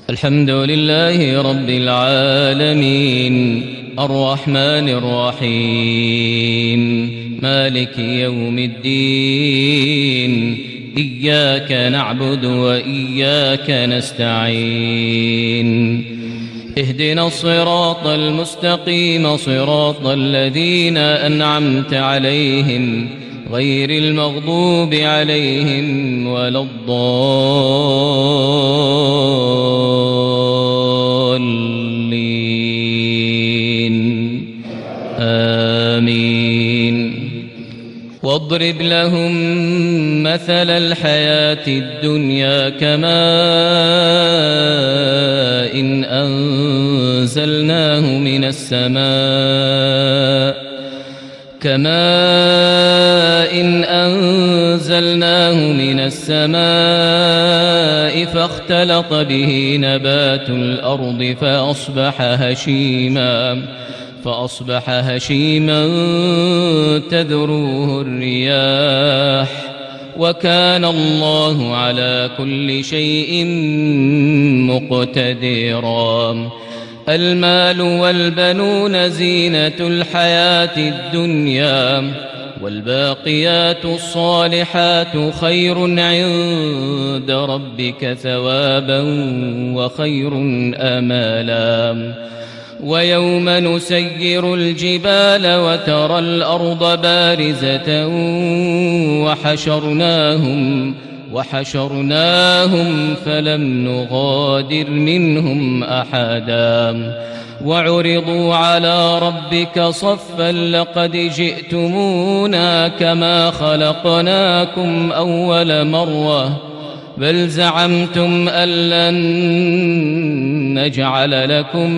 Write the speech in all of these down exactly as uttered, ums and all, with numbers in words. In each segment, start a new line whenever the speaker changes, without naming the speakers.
الحمد لله رب العالمين الرحمن الرحيم مالك يوم الدين إياك نعبد وإياك نستعين اهدنا الصراط المستقيم صراط الذين أنعمت عليهم غير المغضوب عليهم ولا الضالين آمين. واضرب لهم مثل الحياة الدنيا كماء إن أنزلناه من السماء كماء إن أنزلناه من السماء فاختلط به نبات الأرض فأصبح هشيما فأصبح هشيما تذروه الرياح وكان الله على كل شيء مقتدرا. المال والبنون زينة الحياة الدنيا والباقيات الصالحات خير عند ربك ثوابا وخير آمالا. ويوم نسير الجبال وترى الأرض بارزة وحشرناهم وحشرناهم فلم نغادر منهم أحدا وعرضوا على ربك صفا لقد جئتمونا كما خلقناكم أول مرة بل زعمتم أن لن نجعل لكم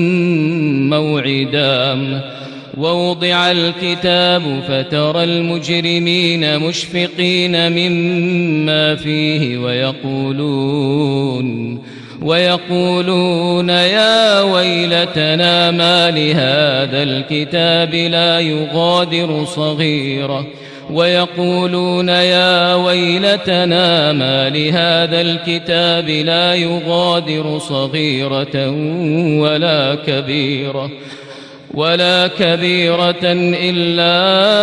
موعدا. ووضع الكتاب فترى المجرمين مشفقين مما فيه ويقولون ويقولون يا ويلتنا ما لهذا الكتاب لا يغادر صغيرة ويقولون يا ويلتنا ما لهذا الكتاب لا يغادر صغيرة ولا كبيرة ولا كبيرة إلا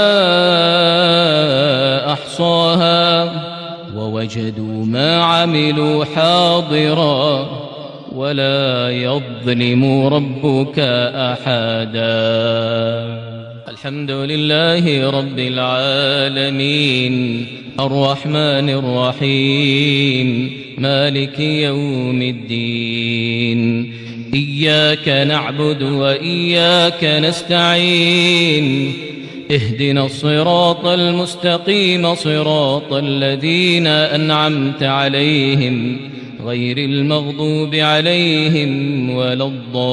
أحصاها ووجدوا ما عملوا حاضرا ولا يظلم ربك أحدا. الحمد لله رب العالمين الرحمن الرحيم مالك يوم الدين إياك نعبد وإياك نستعين اهدنا الصراط المستقيم صراط الذين أنعمت عليهم غير المغضوب عليهم ولا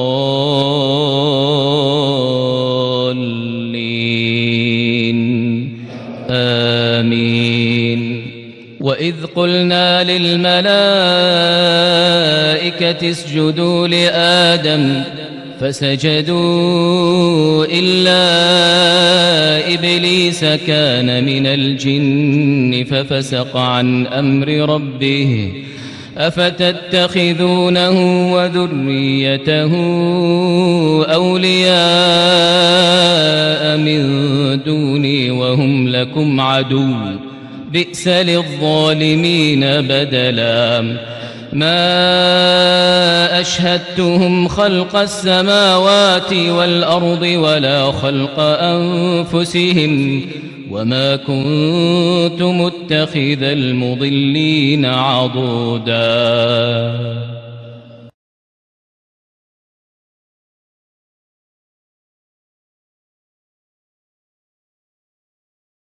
الضالين آمين. وإذ قلنا للملائكة اسجدوا لآدم فسجدوا إلا إبليس كان من الجن ففسق عن أمر ربه أفتتخذونه وذريته أولياء من دوني وهم لكم عدو بئس للظالمين بدلا. ما أشهدتهم خلق السماوات والأرض ولا خلق أنفسهم وما كنت متخذ المضلين عضدا.